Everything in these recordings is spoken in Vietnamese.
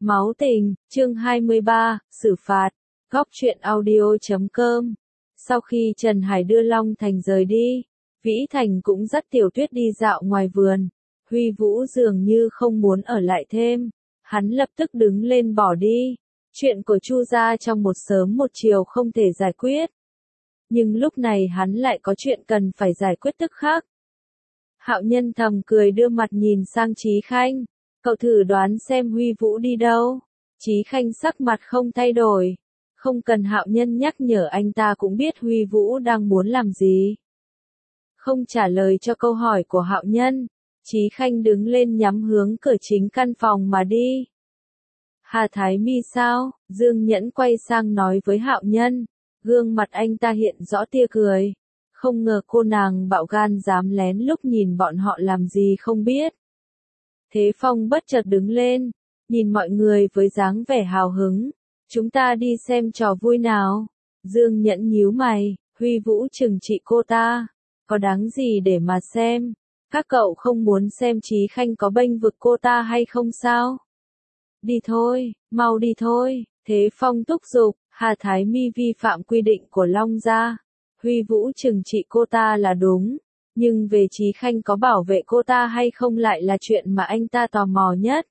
Máu tình, chương 23, xử phạt. Góc truyện audio.com. Sau khi Trần Hải đưa Long Thành rời đi, Vĩ Thành cũng dắt Tiểu Tuyết đi dạo ngoài vườn. Huy Vũ dường như không muốn ở lại thêm, hắn lập tức đứng lên bỏ đi. Chuyện của Chu gia trong một sớm một chiều không thể giải quyết. Nhưng lúc này hắn lại có chuyện cần phải giải quyết tức khắc. Hạo Nhân thầm cười đưa mặt nhìn sang Chí Khanh. Cậu thử đoán xem Huy Vũ đi đâu. Chí Khanh sắc mặt không thay đổi. Không cần Hạo Nhân nhắc nhở anh ta cũng biết Huy Vũ đang muốn làm gì. Không trả lời cho câu hỏi của Hạo Nhân, Chí Khanh đứng lên nhắm hướng cửa chính căn phòng mà đi. Hà Thái Mi sao? Dương Nhẫn quay sang nói với Hạo Nhân. Gương mặt anh ta hiện rõ tia cười. Không ngờ cô nàng bạo gan dám lén lút nhìn bọn họ làm gì không biết. Thế Phong bất chợt đứng lên, nhìn mọi người với dáng vẻ hào hứng. Chúng ta đi xem trò vui nào. Dương Nhẫn nhíu mày, Huy Vũ trừng trị cô ta. Có đáng gì để mà xem? Các cậu không muốn xem Chí Khanh có bênh vực cô ta hay không sao? Đi thôi, mau đi thôi. Thế Phong thúc giục, Hà Thái Mi vi phạm quy định của Long gia. Huy Vũ trừng trị cô ta là đúng. Nhưng về Chí Khanh có bảo vệ cô ta hay không lại là chuyện mà anh ta tò mò nhất.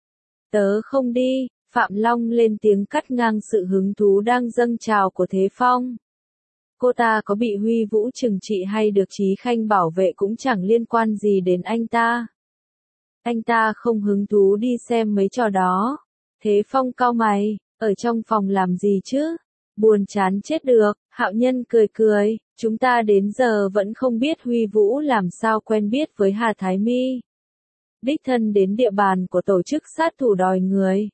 Tớ không đi, Phạm Long lên tiếng cắt ngang sự hứng thú đang dâng trào của Thế Phong. Cô ta có bị Huy Vũ trừng trị hay được Chí Khanh bảo vệ cũng chẳng liên quan gì đến anh ta. Anh ta không hứng thú đi xem mấy trò đó. Thế Phong cau mày, ở trong phòng làm gì chứ? Buồn chán chết được. Hạo Nhân cười cười, chúng ta đến giờ vẫn không biết Huy Vũ làm sao quen biết với Hà Thái Mi. Đích thân đến địa bàn của tổ chức sát thủ đòi người.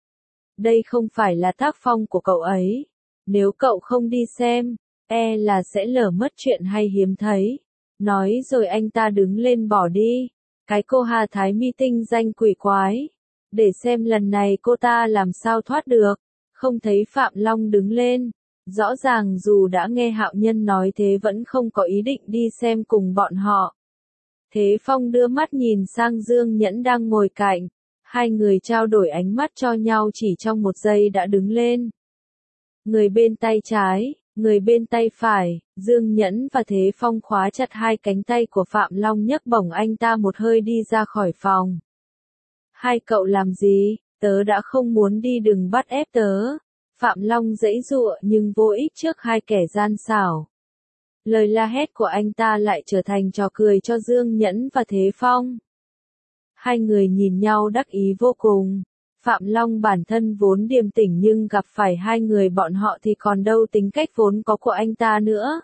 Đây không phải là tác phong của cậu ấy. Nếu cậu không đi xem, e là sẽ lỡ mất chuyện hay hiếm thấy. Nói rồi anh ta đứng lên bỏ đi. Cái cô Hà Thái Mi tinh danh quỷ quái. Để xem lần này cô ta làm sao thoát được. Không thấy Phạm Long đứng lên. Rõ ràng dù đã nghe Hạo Nhân nói thế vẫn không có ý định đi xem cùng bọn họ. Thế Phong đưa mắt nhìn sang Dương Nhẫn đang ngồi cạnh. Hai người trao đổi ánh mắt cho nhau chỉ trong một giây đã đứng lên. Người bên tay trái, người bên tay phải, Dương Nhẫn và Thế Phong khóa chặt hai cánh tay của Phạm Long nhấc bổng anh ta một hơi đi ra khỏi phòng. Hai cậu làm gì? Tớ đã không muốn đi, đừng bắt ép tớ. Phạm Long giãy giụa nhưng vô ích trước hai kẻ gian xảo. Lời la hét của anh ta lại trở thành trò cười cho Dương Nhẫn và Thế Phong. Hai người nhìn nhau đắc ý vô cùng. Phạm Long bản thân vốn điềm tĩnh nhưng gặp phải hai người bọn họ thì còn đâu tính cách vốn có của anh ta nữa.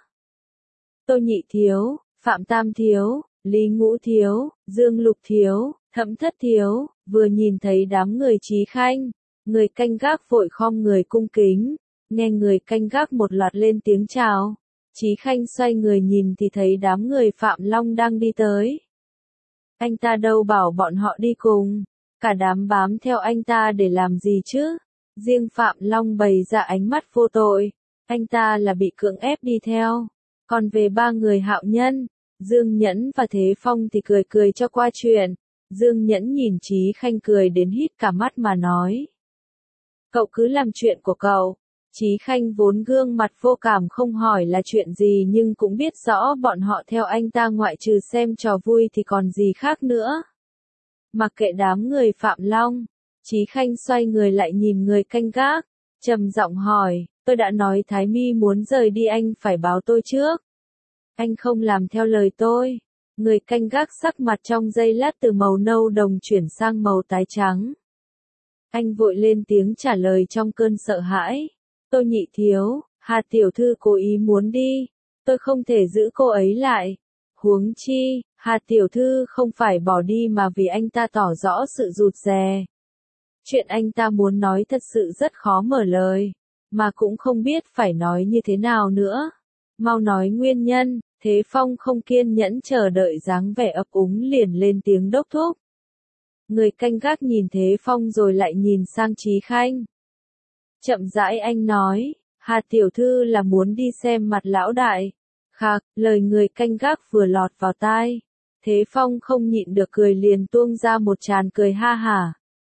Tô Nhị thiếu, Phạm Tam thiếu, Lý Ngũ thiếu, Dương Lục thiếu, Thẩm Thất thiếu, vừa nhìn thấy đám người Chí Khanh, người canh gác vội khom người cung kính, nghe người canh gác một loạt lên tiếng chào. Chí Khanh xoay người nhìn thì thấy đám người Phạm Long đang đi tới. Anh ta đâu bảo bọn họ đi cùng, cả đám bám theo anh ta để làm gì chứ? Riêng Phạm Long bày ra ánh mắt vô tội, anh ta là bị cưỡng ép đi theo. Còn về ba người Hạo Nhân, Dương Nhẫn và Thế Phong thì cười cười cho qua chuyện. Dương Nhẫn nhìn Chí Khanh cười đến hít cả mắt mà nói. Cậu cứ làm chuyện của cậu. Chí Khanh vốn gương mặt vô cảm không hỏi là chuyện gì nhưng cũng biết rõ bọn họ theo anh ta ngoại trừ xem trò vui thì còn gì khác nữa. Mặc kệ đám người Phạm Long, Chí Khanh xoay người lại nhìn người canh gác, trầm giọng hỏi, tôi đã nói Thái Mi muốn rời đi anh phải báo tôi trước. Anh không làm theo lời tôi. Người canh gác sắc mặt trong giây lát từ màu nâu đồng chuyển sang màu tái trắng. Anh vội lên tiếng trả lời trong cơn sợ hãi. Tô Nhị thiếu, Hà tiểu thư cố ý muốn đi, tôi không thể giữ cô ấy lại. Huống chi, Hà tiểu thư không phải bỏ đi mà vì anh ta tỏ rõ sự rụt rè. Chuyện anh ta muốn nói thật sự rất khó mở lời, mà cũng không biết phải nói như thế nào nữa. Mau nói nguyên nhân. Thế Phong không kiên nhẫn chờ đợi dáng vẻ ấp úng liền lên tiếng đốc thúc. Người canh gác nhìn Thế Phong rồi lại nhìn sang Chí Khanh. Chậm rãi anh nói, Hà tiểu thư là muốn đi xem mặt lão đại. Khạc, lời người canh gác vừa lọt vào tai. Thế Phong không nhịn được cười liền tuông ra một tràng cười ha hả.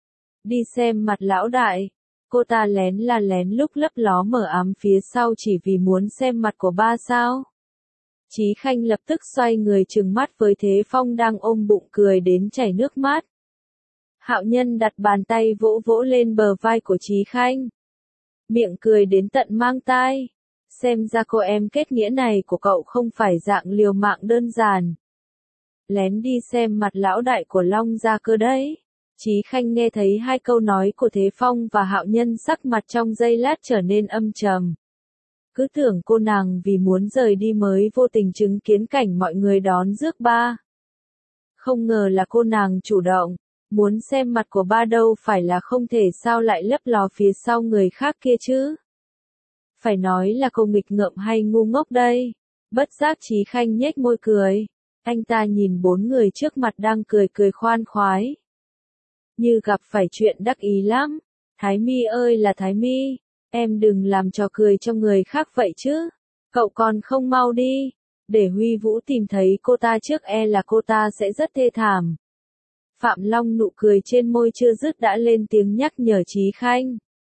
Đi xem mặt lão đại. Cô ta lén là lén lúc lấp ló mở ám phía sau chỉ vì muốn xem mặt của ba sao. Chí Khanh lập tức xoay người trừng mắt với Thế Phong đang ôm bụng cười đến chảy nước mắt. Hạo Nhân đặt bàn tay vỗ vỗ lên bờ vai của Chí Khanh. Miệng cười đến tận mang tai. Xem ra cô em kết nghĩa này của cậu không phải dạng liều mạng đơn giản. Lén đi xem mặt lão đại của Long gia cơ đấy. Chí Khanh nghe thấy hai câu nói của Thế Phong và Hạo Nhân sắc mặt trong giây lát trở nên âm trầm. Cứ tưởng cô nàng vì muốn rời đi mới vô tình chứng kiến cảnh mọi người đón rước ba. Không ngờ là cô nàng chủ động, muốn xem mặt của ba đâu phải là không thể sao lại lấp ló phía sau người khác kia chứ. Phải nói là cô nghịch ngợm hay ngu ngốc đây. Bất giác Chí Khanh nhếch môi cười. Anh ta nhìn bốn người trước mặt đang cười cười khoan khoái. Như gặp phải chuyện đắc ý lắm. Thái Mi ơi là Thái Mi, em đừng làm trò cười cho người khác vậy chứ. Cậu còn không mau đi, để Huy Vũ tìm thấy cô ta trước e là cô ta sẽ rất thê thảm. Phạm Long nụ cười trên môi chưa dứt đã lên tiếng nhắc nhở Chí Khanh.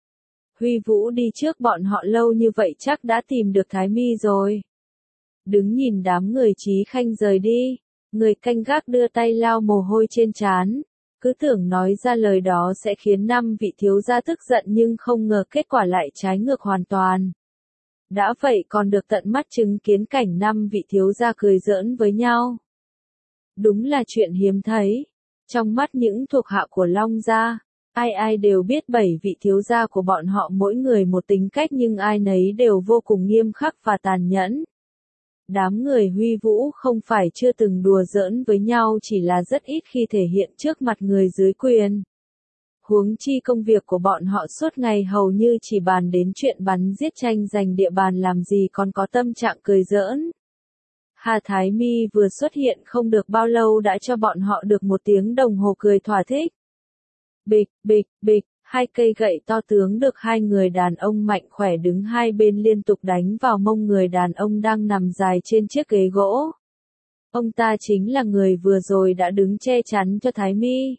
Huy Vũ đi trước bọn họ lâu như vậy chắc đã tìm được Thái Mi rồi. Đứng nhìn đám người Chí Khanh rời đi, người canh gác đưa tay lau mồ hôi trên trán. Cứ tưởng nói ra lời đó sẽ khiến năm vị thiếu gia tức giận nhưng không ngờ kết quả lại trái ngược hoàn toàn. Đã vậy còn được tận mắt chứng kiến cảnh năm vị thiếu gia cười giỡn với nhau. Đúng là chuyện hiếm thấy. Trong mắt những thuộc hạ của Long gia, ai ai đều biết bảy vị thiếu gia của bọn họ mỗi người một tính cách nhưng ai nấy đều vô cùng nghiêm khắc và tàn nhẫn. Đám người Huy Vũ không phải chưa từng đùa giỡn với nhau chỉ là rất ít khi thể hiện trước mặt người dưới quyền. Huống chi công việc của bọn họ suốt ngày hầu như chỉ bàn đến chuyện bắn giết tranh giành địa bàn làm gì còn có tâm trạng cười giỡn. Hà Thái Mi vừa xuất hiện không được bao lâu đã cho bọn họ được một tiếng đồng hồ cười thỏa thích. Bịch, bịch, bịch, hai cây gậy to tướng được hai người đàn ông mạnh khỏe đứng hai bên liên tục đánh vào mông người đàn ông đang nằm dài trên chiếc ghế gỗ. Ông ta chính là người vừa rồi đã đứng che chắn cho Thái Mi.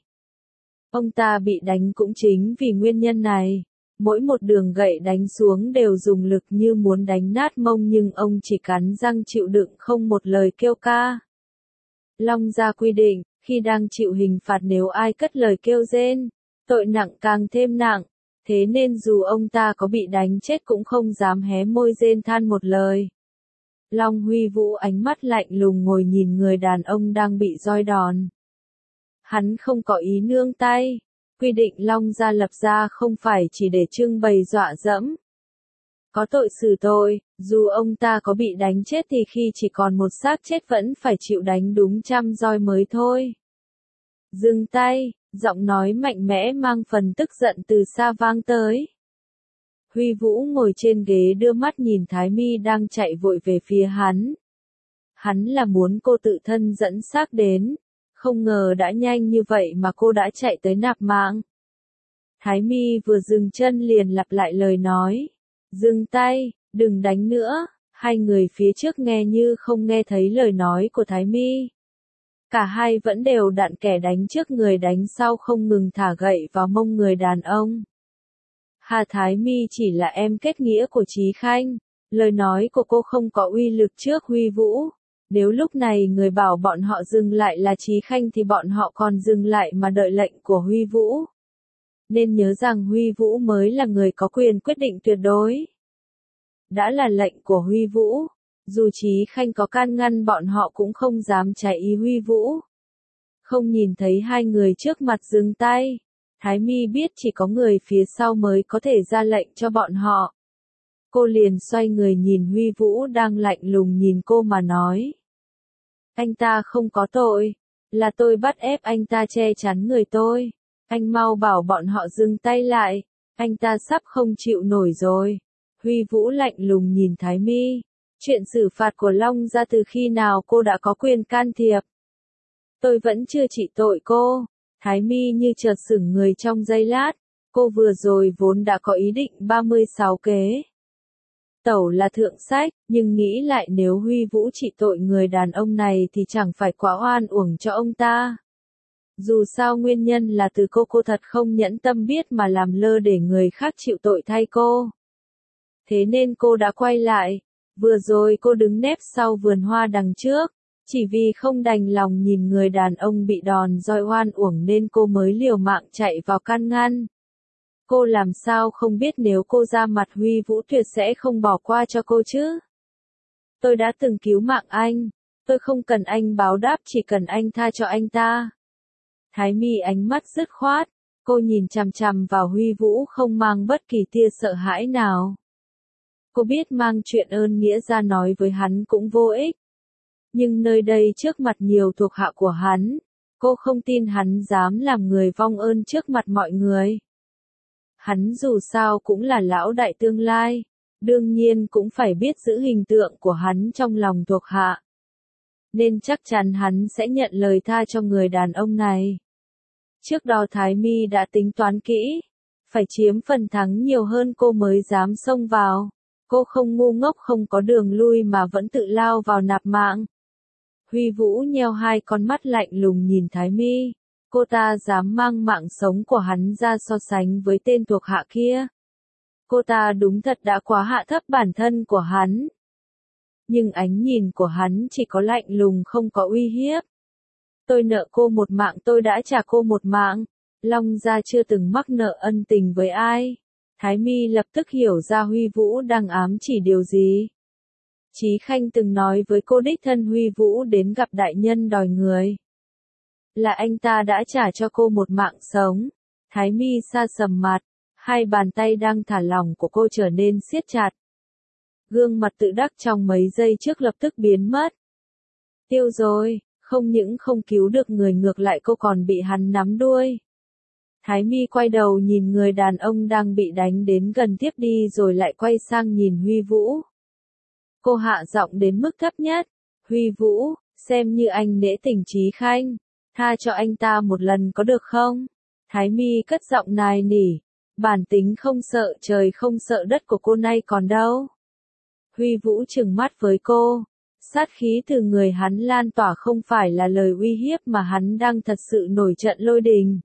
Ông ta bị đánh cũng chính vì nguyên nhân này. Mỗi một đường gậy đánh xuống đều dùng lực như muốn đánh nát mông nhưng ông chỉ cắn răng chịu đựng không một lời kêu ca. Long gia quy định, khi đang chịu hình phạt nếu ai cất lời kêu rên, tội nặng càng thêm nặng, thế nên dù ông ta có bị đánh chết cũng không dám hé môi rên than một lời. Long Huy Vũ ánh mắt lạnh lùng ngồi nhìn người đàn ông đang bị roi đòn. Hắn không có ý nương tay. Quy định Long gia lập ra không phải chỉ để trưng bày dọa dẫm. Có tội xử tội, dù ông ta có bị đánh chết thì khi chỉ còn một xác chết vẫn phải chịu đánh đúng 100 roi mới thôi. Dừng tay, giọng nói mạnh mẽ mang phần tức giận từ xa vang tới. Huy Vũ ngồi trên ghế đưa mắt nhìn Thái Mi đang chạy vội về phía hắn. Hắn là muốn cô tự thân dẫn xác đến. Không ngờ đã nhanh như vậy mà cô đã chạy tới nạp mạng. Thái Mi vừa dừng chân liền lặp lại lời nói. Dừng tay, đừng đánh nữa. Hai người phía trước nghe như không nghe thấy lời nói của Thái Mi. Cả hai vẫn đều đặn kẻ đánh trước người đánh sau không ngừng thả gậy vào mông người đàn ông. Hà Thái Mi chỉ là em kết nghĩa của Chí Khanh. Lời nói của cô không có uy lực trước Huy Vũ. Nếu lúc này người bảo bọn họ dừng lại là Chí Khanh thì bọn họ còn dừng lại mà đợi lệnh của Huy Vũ. Nên nhớ rằng Huy Vũ mới là người có quyền quyết định tuyệt đối. Đã là lệnh của Huy Vũ, dù Chí Khanh có can ngăn bọn họ cũng không dám trái ý Huy Vũ. Không nhìn thấy hai người trước mặt dừng tay, Thái Mi biết chỉ có người phía sau mới có thể ra lệnh cho bọn họ. Cô liền xoay người nhìn Huy Vũ đang lạnh lùng nhìn cô mà nói. Anh ta không có tội, là tôi bắt ép anh ta che chắn người tôi. Anh mau bảo bọn họ dừng tay lại, anh ta sắp không chịu nổi rồi. Huy Vũ lạnh lùng nhìn Thái Mi. Chuyện xử phạt của Long gia từ khi nào cô đã có quyền can thiệp? Tôi vẫn chưa trị tội cô. Thái Mi như chợt sững người trong giây lát. Cô vừa rồi vốn đã có ý định 36 kế. Tẩu là thượng sách, nhưng nghĩ lại nếu Huy Vũ trị tội người đàn ông này thì chẳng phải quá oan uổng cho ông ta. Dù sao nguyên nhân là từ cô thật không nhẫn tâm biết mà làm lơ để người khác chịu tội thay cô. Thế nên cô đã quay lại. Vừa rồi cô đứng nép sau vườn hoa đằng trước, chỉ vì không đành lòng nhìn người đàn ông bị đòn roi oan uổng nên cô mới liều mạng chạy vào can ngăn. Cô làm sao không biết nếu cô ra mặt Huy Vũ tuyệt sẽ không bỏ qua cho cô chứ. Tôi đã từng cứu mạng anh, tôi không cần anh báo đáp, chỉ cần anh tha cho anh ta. Thái Mi ánh mắt dứt khoát, cô nhìn chằm chằm vào Huy Vũ không mang bất kỳ tia sợ hãi nào. Cô biết mang chuyện ơn nghĩa ra nói với hắn cũng vô ích. Nhưng nơi đây trước mặt nhiều thuộc hạ của hắn, cô không tin hắn dám làm người vong ơn trước mặt mọi người. Hắn dù sao cũng là lão đại tương lai, đương nhiên cũng phải biết giữ hình tượng của hắn trong lòng thuộc hạ. Nên chắc chắn hắn sẽ nhận lời tha cho người đàn ông này. Trước đó Thái Mi đã tính toán kỹ, phải chiếm phần thắng nhiều hơn cô mới dám xông vào. Cô không ngu ngốc không có đường lui mà vẫn tự lao vào nạp mạng. Huy Vũ nheo hai con mắt lạnh lùng nhìn Thái Mi. Cô ta dám mang mạng sống của hắn ra so sánh với tên thuộc hạ kia. Cô ta đúng thật đã quá hạ thấp bản thân của hắn. Nhưng ánh nhìn của hắn chỉ có lạnh lùng không có uy hiếp. Tôi nợ cô một mạng, tôi đã trả cô một mạng. Long gia chưa từng mắc nợ ân tình với ai. Thái Mi lập tức hiểu ra Huy Vũ đang ám chỉ điều gì. Chí Khanh từng nói với cô đích thân Huy Vũ đến gặp đại nhân đòi người. Là anh ta đã trả cho cô một mạng sống. Thái Mi sa sầm mặt, hai bàn tay đang thả lỏng của cô trở nên siết chặt. Gương mặt tự đắc trong mấy giây trước lập tức biến mất. Tiêu rồi, không những không cứu được người ngược lại cô còn bị hắn nắm đuôi. Thái Mi quay đầu nhìn người đàn ông đang bị đánh đến gần tiếp đi rồi lại quay sang nhìn Huy Vũ. Cô hạ giọng đến mức thấp nhất. Huy Vũ, xem như anh nể tình Chí Khanh. Tha cho anh ta một lần có được không? Thái Mi cất giọng nài nỉ. Bản tính không sợ trời không sợ đất của cô nay còn đâu. Huy Vũ trừng mắt với cô. Sát khí từ người hắn lan tỏa không phải là lời uy hiếp mà hắn đang thật sự nổi trận lôi đình.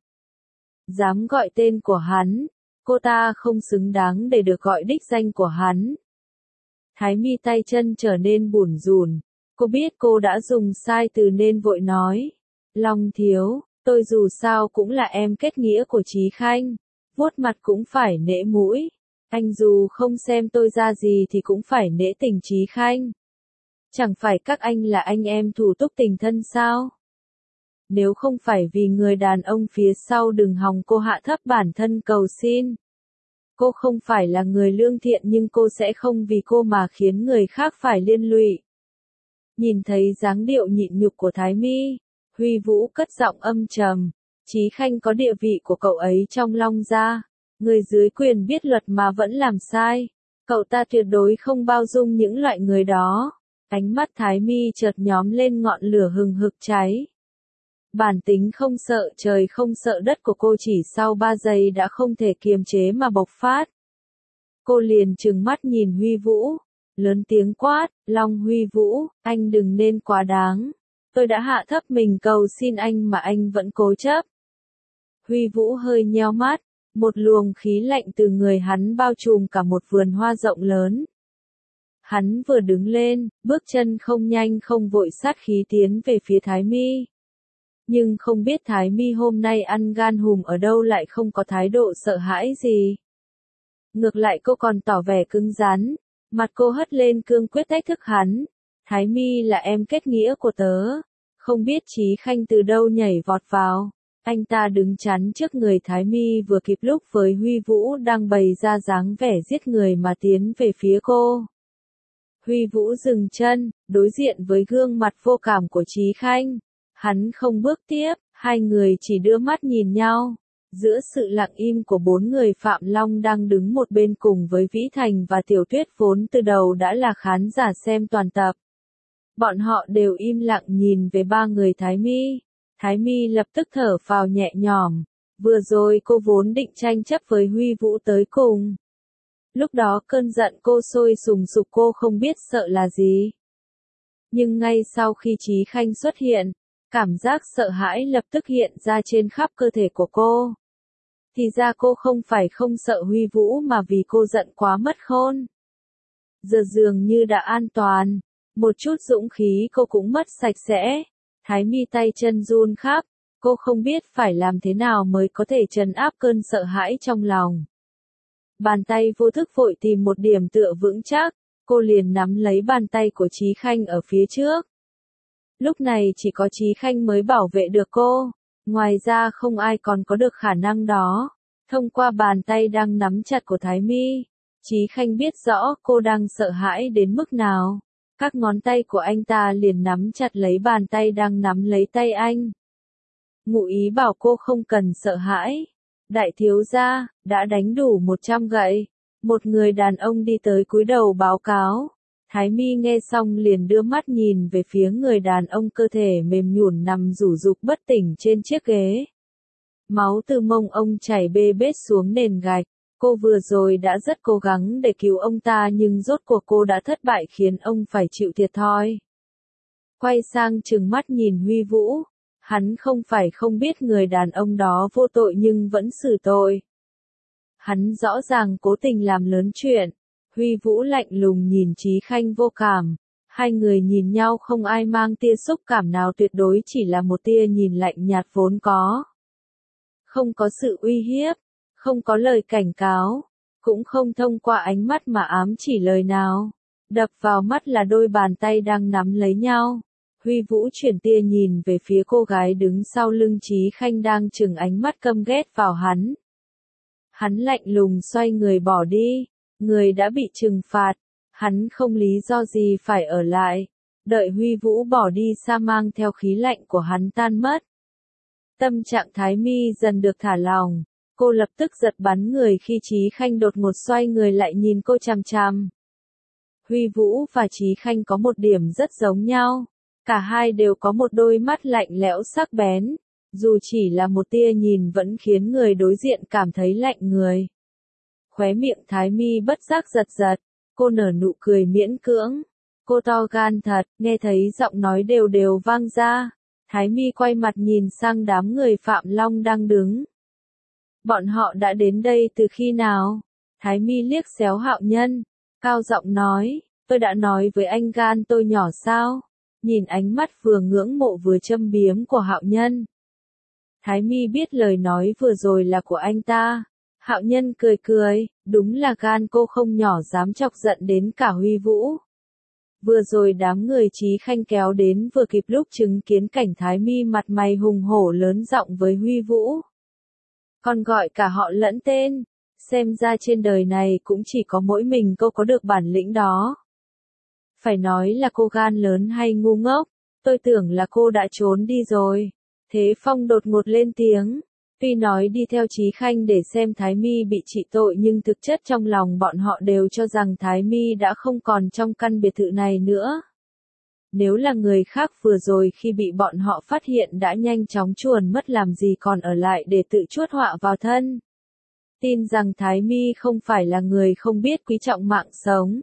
Dám gọi tên của hắn, cô ta không xứng đáng để được gọi đích danh của hắn. Thái Mi tay chân trở nên bủn rủn, cô biết cô đã dùng sai từ nên vội nói. Long thiếu, tôi dù sao cũng là em kết nghĩa của Chí Khanh, vuốt mặt cũng phải nể mũi. Anh dù không xem tôi ra gì thì cũng phải nể tình Chí Khanh. Chẳng phải các anh là anh em thủ túc tình thân sao? Nếu không phải vì người đàn ông phía sau đừng hòng cô hạ thấp bản thân cầu xin. Cô không phải là người lương thiện nhưng cô sẽ không vì cô mà khiến người khác phải liên lụy. Nhìn thấy dáng điệu nhịn nhục của Thái Mi, Huy Vũ cất giọng âm trầm. Chí Khanh có địa vị của cậu ấy trong Long gia. Người dưới quyền biết luật mà vẫn làm sai. Cậu ta tuyệt đối không bao dung những loại người đó. Ánh mắt Thái Mi chợt nhóm lên ngọn lửa hừng hực cháy. Bản tính không sợ trời không sợ đất của cô chỉ sau 3 giây đã không thể kiềm chế mà bộc phát. Cô liền trừng mắt nhìn Huy Vũ, lớn tiếng quát, Long Huy Vũ, anh đừng nên quá đáng. Tôi đã hạ thấp mình cầu xin anh mà anh vẫn cố chấp. Huy Vũ hơi nheo mắt, một luồng khí lạnh từ người hắn bao trùm cả một vườn hoa rộng lớn. Hắn vừa đứng lên, bước chân không nhanh không vội sát khí tiến về phía Thái Mi. Nhưng không biết Thái Mi hôm nay ăn gan hùm ở đâu lại không có thái độ sợ hãi gì. Ngược lại cô còn tỏ vẻ cứng rắn, mặt cô hất lên cương quyết thách thức hắn. Thái Mi là em kết nghĩa của tớ, không biết Chí Khanh từ đâu nhảy vọt vào. Anh ta đứng chắn trước người Thái Mi vừa kịp lúc với Huy Vũ đang bày ra dáng vẻ giết người mà tiến về phía cô. Huy Vũ dừng chân, đối diện với gương mặt vô cảm của Chí Khanh. Hắn không bước tiếp, hai người chỉ đưa mắt nhìn nhau. Giữa sự lặng im của 4 người Phạm Long đang đứng một bên cùng với Vĩ Thành và Tiểu Tuyết vốn từ đầu đã là khán giả xem toàn tập. Bọn họ đều im lặng nhìn về 3 người Thái Mi. Thái Mi lập tức thở phào nhẹ nhõm. Vừa rồi cô vốn định tranh chấp với Huy Vũ tới cùng. Lúc đó cơn giận cô sôi sùng sục cô không biết sợ là gì. Nhưng ngay sau khi Chí Khanh xuất hiện, Cảm giác sợ hãi lập tức hiện ra trên khắp cơ thể của cô. Thì ra cô không phải không sợ Huy Vũ mà vì cô giận quá mất khôn. Giờ dường như đã an toàn, một chút dũng khí cô cũng mất sạch sẽ. Thái Mi tay chân run khắp, cô không biết phải làm thế nào mới có thể trấn áp cơn sợ hãi trong lòng. Bàn tay vô thức vội tìm một điểm tựa vững chắc, cô liền nắm lấy bàn tay của Chí Khanh ở phía trước. Lúc này chỉ có Chí Khanh mới bảo vệ được cô, ngoài ra không ai còn có được khả năng đó. Thông qua bàn tay đang nắm chặt của Thái Mi, Chí Khanh biết rõ cô đang sợ hãi đến mức nào. Các ngón tay của anh ta liền nắm chặt lấy bàn tay đang nắm lấy tay anh. Ngụ ý bảo cô không cần sợ hãi. Đại thiếu gia, đã đánh đủ 100 gậy. Một người đàn ông đi tới cúi đầu báo cáo. Thái Mi nghe xong liền đưa mắt nhìn về phía người đàn ông cơ thể mềm nhũn nằm rủ rục bất tỉnh trên chiếc ghế. Máu từ mông ông chảy bê bết xuống nền gạch. Cô vừa rồi đã rất cố gắng để cứu ông ta nhưng rốt cuộc cô đã thất bại khiến ông phải chịu thiệt thòi. Quay sang trừng mắt nhìn Huy Vũ. Hắn không phải không biết người đàn ông đó vô tội nhưng vẫn xử tội. Hắn rõ ràng cố tình làm lớn chuyện. Huy Vũ lạnh lùng nhìn Chí Khanh vô cảm. Hai người nhìn nhau không ai mang tia xúc cảm nào, tuyệt đối chỉ là một tia nhìn lạnh nhạt vốn có. Không có sự uy hiếp, không có lời cảnh cáo, cũng không thông qua ánh mắt mà ám chỉ lời nào. Đập vào mắt là đôi bàn tay đang nắm lấy nhau. Huy Vũ chuyển tia nhìn về phía cô gái đứng sau lưng Chí Khanh đang trừng ánh mắt căm ghét vào hắn. Hắn lạnh lùng xoay người bỏ đi, người đã bị trừng phạt, hắn không lý do gì phải ở lại, đợi Huy Vũ bỏ đi xa mang theo khí lạnh của hắn tan mất. Tâm trạng Thái Mi dần được thả lỏng, cô lập tức giật bắn người khi Chí Khanh đột ngột xoay người lại nhìn cô chằm chằm. Huy Vũ và Chí Khanh có một điểm rất giống nhau. Cả hai đều có một đôi mắt lạnh lẽo sắc bén, dù chỉ là một tia nhìn vẫn khiến người đối diện cảm thấy lạnh người. Khóe miệng Thái Mi bất giác giật giật, cô nở nụ cười miễn cưỡng. Cô to gan thật, nghe thấy giọng nói đều đều vang ra. Thái Mi quay mặt nhìn sang đám người Phạm Long đang đứng. Bọn họ đã đến đây từ khi nào? Thái Mi liếc xéo Hạo Nhân, cao giọng nói, tôi đã nói với anh gan tôi nhỏ sao? Nhìn ánh mắt vừa ngưỡng mộ vừa châm biếm của Hạo Nhân. Thái Mi biết lời nói vừa rồi là của anh ta. Hạo Nhân cười cười, đúng là gan cô không nhỏ dám chọc giận đến cả Huy Vũ. Vừa rồi đám người Chí Khanh kéo đến vừa kịp lúc chứng kiến cảnh Thái Mi mặt mày hùng hổ lớn giọng với Huy Vũ. Còn gọi cả họ lẫn tên, xem ra trên đời này cũng chỉ có mỗi mình cô có được bản lĩnh đó. Phải nói là cô gan lớn hay ngu ngốc, tôi tưởng là cô đã trốn đi rồi. Thế Phong đột ngột lên tiếng, tuy nói đi theo Chí Khanh để xem Thái Mi bị trị tội nhưng thực chất trong lòng bọn họ đều cho rằng Thái Mi đã không còn trong căn biệt thự này nữa. Nếu là người khác vừa rồi khi bị bọn họ phát hiện đã nhanh chóng chuồn mất làm gì còn ở lại để tự chuốc họa vào thân. Tin rằng Thái Mi không phải là người không biết quý trọng mạng sống.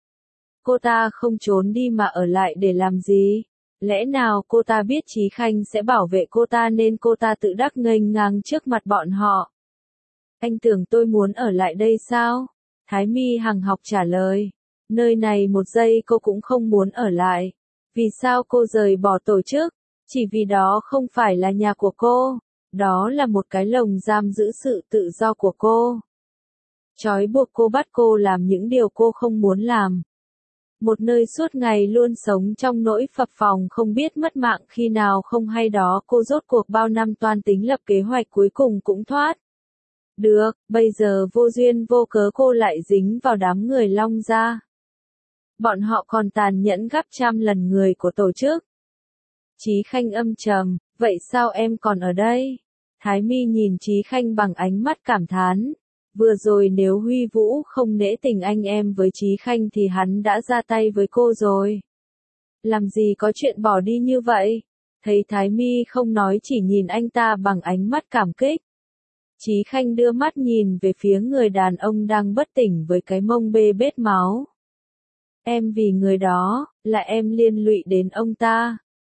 Cô ta không trốn đi mà ở lại để làm gì? Lẽ nào cô ta biết Chí Khanh sẽ bảo vệ cô ta nên cô ta tự đắc nghênh ngang trước mặt bọn họ? Anh tưởng tôi muốn ở lại đây sao? Thái Mi hằng học trả lời. Nơi này một giây cô cũng không muốn ở lại. Vì sao cô rời bỏ tổ chức? Chỉ vì đó không phải là nhà của cô. Đó là một cái lồng giam giữ sự tự do của cô. Trói buộc cô, bắt cô làm những điều cô không muốn làm. Một nơi suốt ngày luôn sống trong nỗi phập phồng không biết mất mạng khi nào không hay đó, cô rốt cuộc bao năm toan tính lập kế hoạch cuối cùng cũng thoát. Được, bây giờ vô duyên vô cớ cô lại dính vào đám người Long Gia. Bọn họ còn tàn nhẫn gấp trăm lần người của tổ chức. Chí Khanh âm trầm, vậy sao em còn ở đây? Thái Mi nhìn Chí Khanh bằng ánh mắt cảm thán. Vừa rồi nếu Huy Vũ không nể tình anh em với Chí Khanh thì hắn đã ra tay với cô rồi. Làm gì có chuyện bỏ đi như vậy? Thấy Thái Mi không nói chỉ nhìn anh ta bằng ánh mắt cảm kích. Chí Khanh đưa mắt nhìn về phía người đàn ông đang bất tỉnh với cái mông bê bết máu. Em vì người đó, là em liên lụy đến ông ta.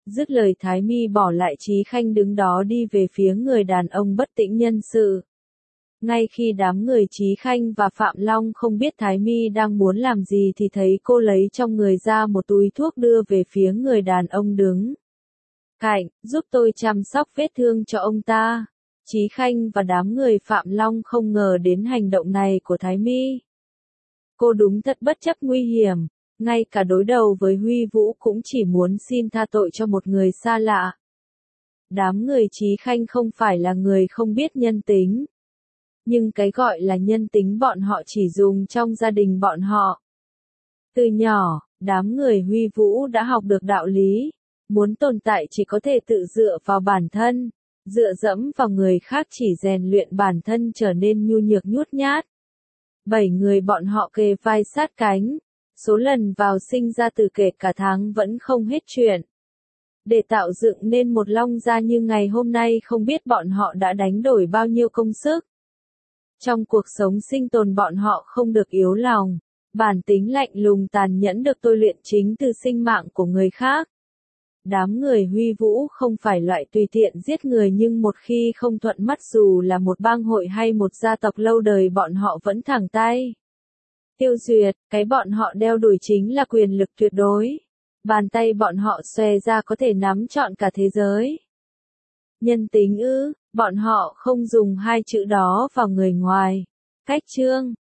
Dứt lời Thái Mi bỏ lại Chí Khanh đứng đó đi về phía người đàn ông bất tĩnh nhân sự. Ngay khi đám người Chí Khanh và Phạm Long không biết Thái Mi đang muốn làm gì thì thấy cô lấy trong người ra một túi thuốc đưa về phía người đàn ông đứng cạnh, giúp tôi chăm sóc vết thương cho ông ta. Chí Khanh và đám người Phạm Long không ngờ đến hành động này của Thái Mi. Cô đúng thật bất chấp nguy hiểm, ngay cả đối đầu với Huy Vũ cũng chỉ muốn xin tha tội cho một người xa lạ. Đám người Chí Khanh không phải là người không biết nhân tính. Nhưng cái gọi là nhân tính bọn họ chỉ dùng trong gia đình bọn họ. Từ nhỏ, đám người Huy Vũ đã học được đạo lý. Muốn tồn tại chỉ có thể tự dựa vào bản thân. Dựa dẫm vào người khác chỉ rèn luyện bản thân trở nên nhu nhược nhút nhát. 7 người bọn họ kề vai sát cánh. Số lần vào sinh ra từ kể cả tháng vẫn không hết chuyện. Để tạo dựng nên một Long gia như ngày hôm nay không biết bọn họ đã đánh đổi bao nhiêu công sức. Trong cuộc sống sinh tồn bọn họ không được yếu lòng. Bản tính lạnh lùng tàn nhẫn được tôi luyện chính từ sinh mạng của người khác. Đám người Huy Vũ không phải loại tùy tiện giết người nhưng một khi không thuận mắt dù là một bang hội hay một gia tộc lâu đời bọn họ vẫn thẳng tay. Tiêu diệt, cái bọn họ đeo đuổi chính là quyền lực tuyệt đối. Bàn tay bọn họ xòe ra có thể nắm trọn cả thế giới. Nhân tính ư, bọn họ không dùng hai chữ đó vào người ngoài. Cách chương